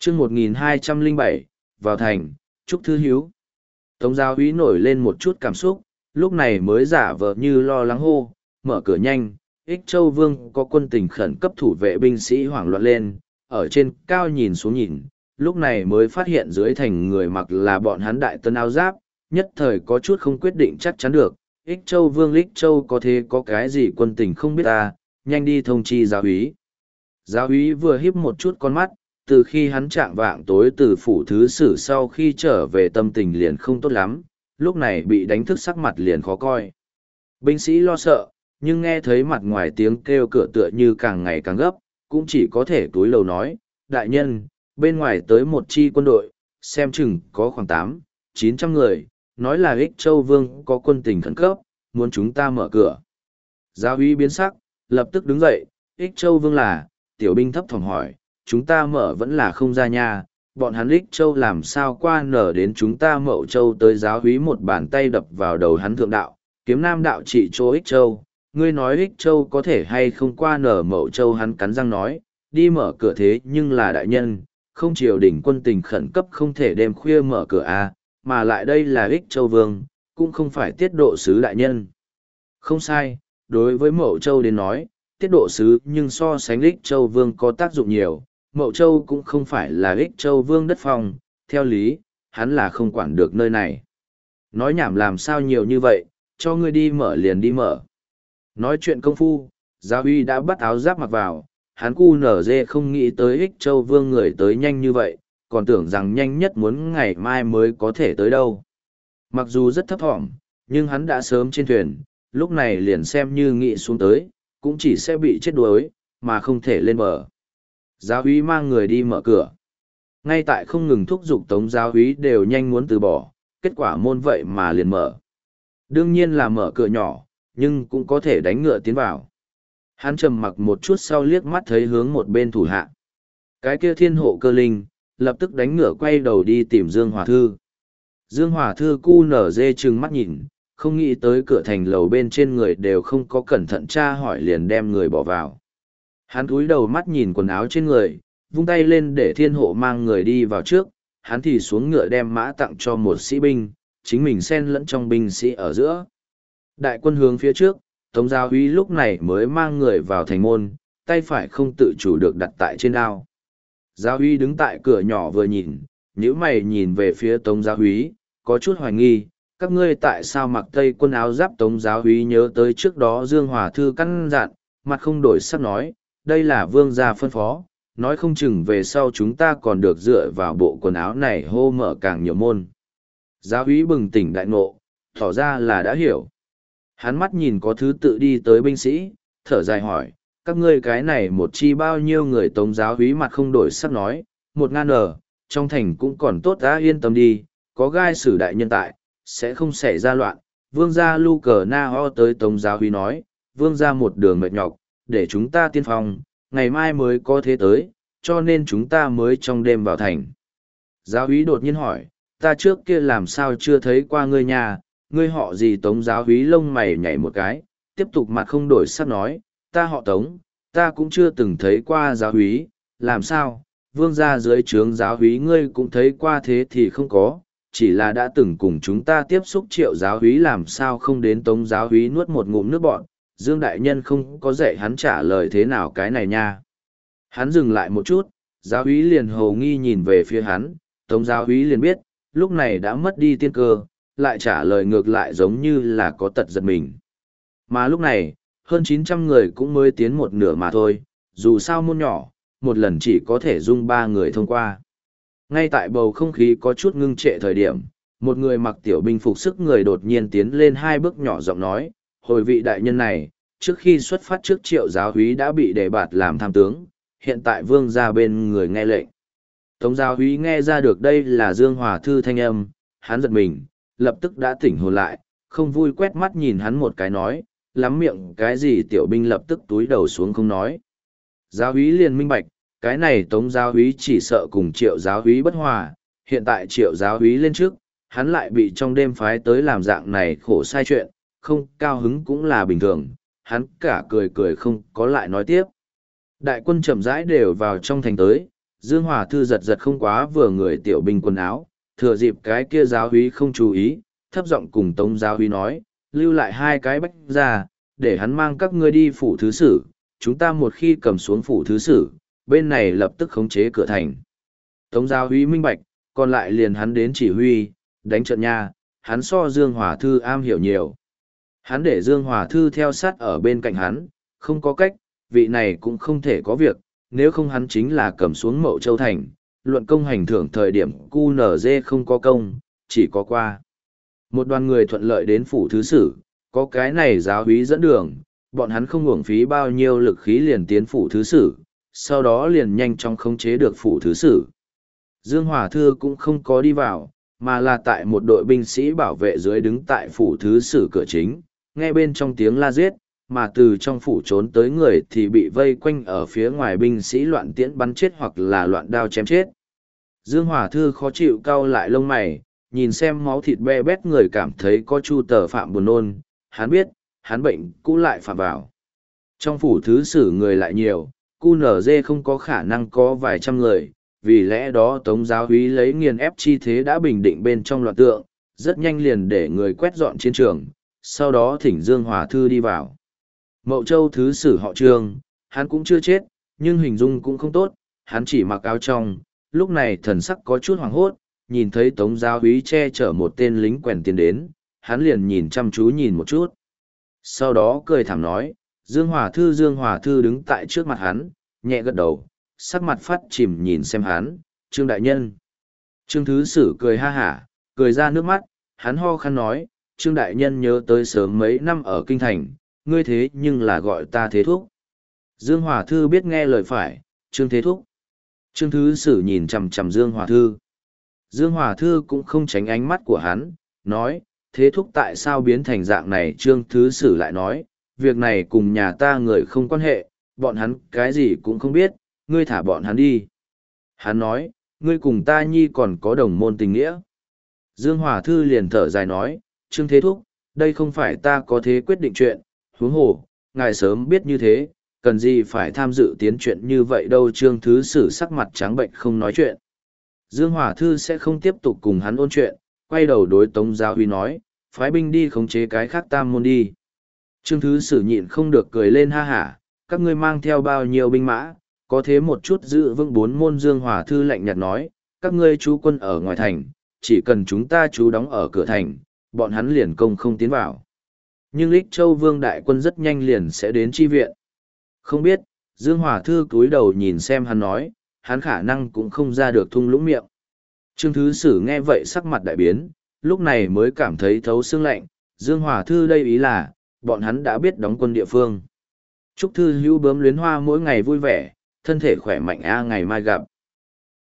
chương 1207, vào thành, Trúc Thư Hiếu. Tống giáo úy nổi lên một chút cảm xúc, lúc này mới giả vờ như lo lắng hô, mở cửa nhanh, Ích Châu Vương có quân tình khẩn cấp, thủ vệ binh sĩ hoảng loạn lên, ở trên cao nhìn xuống nhìn, lúc này mới phát hiện dưới thành người mặc là bọn hắn đại tân áo giáp, nhất thời có chút không quyết định chắc chắn được, Ích Châu Vương Ích Châu có thế có cái gì quân tình không biết ta, nhanh đi thông chi giáo úy. Giáo úy vừa híp một chút con mắt, từ khi hắn chạng vạng tối từ phủ thứ sử sau khi trở về tâm tình liền không tốt lắm, lúc này bị đánh thức sắc mặt liền khó coi. Binh sĩ lo sợ, nhưng nghe thấy mặt ngoài tiếng kêu cửa tựa như càng ngày càng gấp, cũng chỉ có thể túi lầu nói, đại nhân, bên ngoài tới một chi quân đội, xem chừng có khoảng 800-900 người, nói là Ích Châu Vương có quân tình khẩn cấp, muốn chúng ta mở cửa. Giáo úy biến sắc, lập tức đứng dậy, Ích Châu Vương là, tiểu binh thấp thỏm hỏi, chúng ta mở vẫn là không ra nha, bọn hắn Ích Châu làm sao qua nở đến chúng ta Mậu Châu. Tới giáo úy một bàn tay đập vào đầu hắn thượng đạo, kiếm nam đạo trị chỗ Ích Châu, ngươi nói Ích Châu có thể hay không qua nở Mậu Châu. Hắn cắn răng nói, đi mở cửa thế nhưng là đại nhân, không triều đình quân tình khẩn cấp không thể đêm khuya mở cửa à, mà lại đây là Ích Châu Vương, cũng không phải tiết độ sứ đại nhân. Không sai, đối với Mậu Châu đến nói, tiết độ sứ nhưng so sánh Ích Châu Vương có tác dụng nhiều, Mậu Châu cũng không phải là Ích Châu Vương đất phòng, theo lý, hắn là không quản được nơi này. Nói nhảm làm sao nhiều như vậy, cho ngươi đi mở liền đi mở. Nói chuyện công phu, giáo uy đã bắt áo giáp mặc vào, hắn cu nở dê không nghĩ tới Ích Châu Vương người tới nhanh như vậy, còn tưởng rằng nhanh nhất muốn ngày mai mới có thể tới đâu. Mặc dù rất thấp thỏm, nhưng hắn đã sớm trên thuyền, lúc này liền xem như nghĩ xuống tới, cũng chỉ sẽ bị chết đuối, mà không thể lên bờ. Giáo úy mang người đi mở cửa. Ngay tại không ngừng thúc giục Tống giáo úy đều nhanh muốn từ bỏ, kết quả môn vậy mà liền mở. Đương nhiên là mở cửa nhỏ, nhưng cũng có thể đánh ngựa tiến vào. Hắn trầm mặc một chút sau liếc mắt thấy hướng một bên thủ hạ. Cái kia thiên hộ cơ linh, lập tức đánh ngựa quay đầu đi tìm Dương Hòa Thư. Dương Hòa Thư cu nở dê trừng mắt nhìn, không nghĩ tới cửa thành lầu bên trên người đều không có cẩn thận tra hỏi liền đem người bỏ vào. Hắn cúi đầu mắt nhìn quần áo trên người, vung tay lên để thiên hộ mang người đi vào trước, hắn thì xuống ngựa đem mã tặng cho một sĩ binh, chính mình xen lẫn trong binh sĩ ở giữa. Đại quân hướng phía trước, Tống giáo úy lúc này mới mang người vào thành môn, tay phải không tự chủ được đặt tại trên đao. Giáo úy đứng tại cửa nhỏ vừa nhìn, nhíu mày nhìn về phía Tống giáo úy, có chút hoài nghi, các ngươi tại sao mặc tây quân áo giáp. Tống giáo úy nhớ tới trước đó Dương Hòa Thư căn dặn, mặt không đổi sắc nói, đây là vương gia phân phó, nói không chừng về sau chúng ta còn được dựa vào bộ quần áo này hô mở càng nhiều môn. Giáo úy bừng tỉnh đại ngộ, tỏ ra là đã hiểu. Hắn mắt nhìn có thứ tự đi tới binh sĩ, thở dài hỏi, các ngươi cái này một chi bao nhiêu người. Tống giáo úy mặt không đổi sắc nói, 1000 trong thành cũng còn tốt, đã yên tâm đi, có gai sử đại nhân tại, sẽ không xảy ra loạn. Vương gia lu cờ na ho. Tới Tống giáo úy nói, vương gia một đường mệt nhọc, để chúng ta tiên phong, ngày mai mới có thế tới, cho nên chúng ta mới trong đêm vào thành. Giáo úy đột nhiên hỏi, ta trước kia làm sao chưa thấy qua ngươi nhà, ngươi họ gì? Tống giáo úy lông mày nhảy một cái, tiếp tục mặt không đổi sắc nói, ta họ Tống, ta cũng chưa từng thấy qua giáo úy, làm sao, vương gia dưới trướng giáo úy ngươi cũng thấy qua? Thế thì không có, chỉ là đã từng cùng chúng ta tiếp xúc. Triệu giáo úy làm sao không đến? Tống giáo úy nuốt một ngụm nước bọt, Dương đại nhân không có dạy hắn trả lời thế nào cái này nha. Hắn dừng lại một chút, giáo úy liền hồ nghi nhìn về phía hắn, Tống giáo úy liền biết, lúc này đã mất đi tiên cơ, lại trả lời ngược lại giống như là có tật giật mình. Mà lúc này, hơn 900 người cũng mới tiến một nửa mà thôi, dù sao môn nhỏ, một lần chỉ có thể dung 3 người thông qua. Ngay tại bầu không khí có chút ngưng trệ thời điểm, một người mặc tiểu binh phục sức người đột nhiên tiến lên 2 bước nhỏ giọng nói, hồi vị đại nhân này, trước khi xuất phát trước Triệu giáo úy đã bị đề bạt làm tham tướng, hiện tại vương gia bên người nghe lệnh. Tống giáo úy nghe ra được đây là Dương Hòa Thư thanh âm, hắn giật mình, lập tức đã tỉnh hồn lại, không vui quét mắt nhìn hắn một cái nói, lắm miệng cái gì? Tiểu binh lập tức túi đầu xuống không nói. Giáo úy liền minh bạch, cái này Tống giáo úy chỉ sợ cùng Triệu giáo úy bất hòa, hiện tại Triệu giáo úy lên trước, hắn lại bị trong đêm phái tới làm dạng này khổ sai chuyện, không cao hứng cũng là bình thường, hắn cả cười cười không có lại nói tiếp. Đại quân chậm rãi đều vào trong thành tới, Dương Hòa Thư giật giật không quá vừa người tiểu binh quần áo, thừa dịp cái kia giáo úy không chú ý, thấp giọng cùng Tống giáo úy nói, lưu lại 2 cái bách ra, để hắn mang các ngươi đi phủ thứ sử, chúng ta một khi cầm xuống phủ thứ sử, bên này lập tức khống chế cửa thành. Tống giáo úy minh bạch, còn lại liền hắn đến chỉ huy, đánh trận nha, hắn so Dương Hòa Thư am hiểu nhiều. Hắn để Dương Hòa Thư theo sát ở bên cạnh hắn, không có cách, vị này cũng không thể có việc, nếu không hắn chính là cầm xuống Mậu Châu Thành, luận công hành thưởng thời điểm QNZ không có công, chỉ có qua. Một đoàn người thuận lợi đến phủ thứ sử, có cái này giáo úy dẫn đường, bọn hắn không uổng phí bao nhiêu lực khí liền tiến phủ thứ sử, sau đó liền nhanh chóng khống chế được phủ thứ sử. Dương Hòa Thư cũng không có đi vào, mà là tại một đội binh sĩ bảo vệ dưới đứng tại phủ thứ sử cửa chính, nghe bên trong tiếng la giết, mà từ trong phủ trốn tới người thì bị vây quanh ở phía ngoài binh sĩ loạn tiễn bắn chết hoặc là loạn đao chém chết. Dương Hòa Thư khó chịu cau lại lông mày, nhìn xem máu thịt be bét người cảm thấy có chu tờ phạm buồn nôn, hắn biết, hắn bệnh cũ lại phạm vào. Trong phủ thứ sử người lại nhiều, QNZ không có khả năng có vài trăm người, vì lẽ đó Tống giáo úy lấy nghiền ép chi thế đã bình định bên trong loạn tượng, rất nhanh liền để người quét dọn chiến trường, sau đó thỉnh Dương Hòa Thư đi vào. Mậu Châu thứ sử họ Trương, hắn cũng chưa chết, nhưng hình dung cũng không tốt, hắn chỉ mặc áo trong, lúc này thần sắc có chút hoảng hốt, nhìn thấy Tống giáo úy che chở một tên lính quèn tiến đến, hắn liền nhìn chăm chú nhìn một chút. Sau đó cười thảm nói, Dương Hòa Thư đứng tại trước mặt hắn, nhẹ gật đầu, sắc mặt phát chìm nhìn xem hắn, Trương đại nhân. Trương thứ sử cười ha hả, cười ra nước mắt, hắn ho khăn nói, Trương đại nhân nhớ tới sớm mấy năm ở kinh thành, ngươi thế nhưng là gọi ta thế thúc. Dương Hòa Thư biết nghe lời phải, Trương thế thúc. Trương thứ sử nhìn chằm chằm Dương Hòa Thư. Dương Hòa Thư cũng không tránh ánh mắt của hắn, nói, thế thúc tại sao biến thành dạng này? Trương thứ sử lại nói, việc này cùng nhà ta người không quan hệ, bọn hắn cái gì cũng không biết, ngươi thả bọn hắn đi. Hắn nói, ngươi cùng ta nhi còn có đồng môn tình nghĩa. Dương Hòa Thư liền thở dài nói, Trương thế thúc, đây không phải ta có thế quyết định chuyện, huống hồ, ngài sớm biết như thế, cần gì phải tham dự tiến chuyện như vậy đâu. Trương thứ sử sắc mặt trắng bệnh không nói chuyện. Dương Hòa Thư sẽ không tiếp tục cùng hắn ôn chuyện, quay đầu đối Tống giáo úy nói, phái binh đi khống chế cái khác tam môn đi. Trương thứ sử nhịn không được cười lên ha hả, các ngươi mang theo bao nhiêu binh mã, có thế một chút giữ vững 4 môn. Dương Hòa Thư lạnh nhạt nói, các ngươi trú quân ở ngoài thành, chỉ cần chúng ta trú đóng ở cửa thành, bọn hắn liền công không tiến vào. Nhưng Lích Châu Vương đại quân rất nhanh liền sẽ đến chi viện. Không biết, Dương Hòa Thư cúi đầu nhìn xem hắn nói, hắn khả năng cũng không ra được thung lũng miệng. Trương thứ sử nghe vậy sắc mặt đại biến, lúc này mới cảm thấy thấu xương lạnh, Dương Hòa Thư đây ý là, bọn hắn đã biết đóng quân địa phương. Chúc thư hữu bướm luyến hoa mỗi ngày vui vẻ, thân thể khỏe mạnh ngày mai gặp.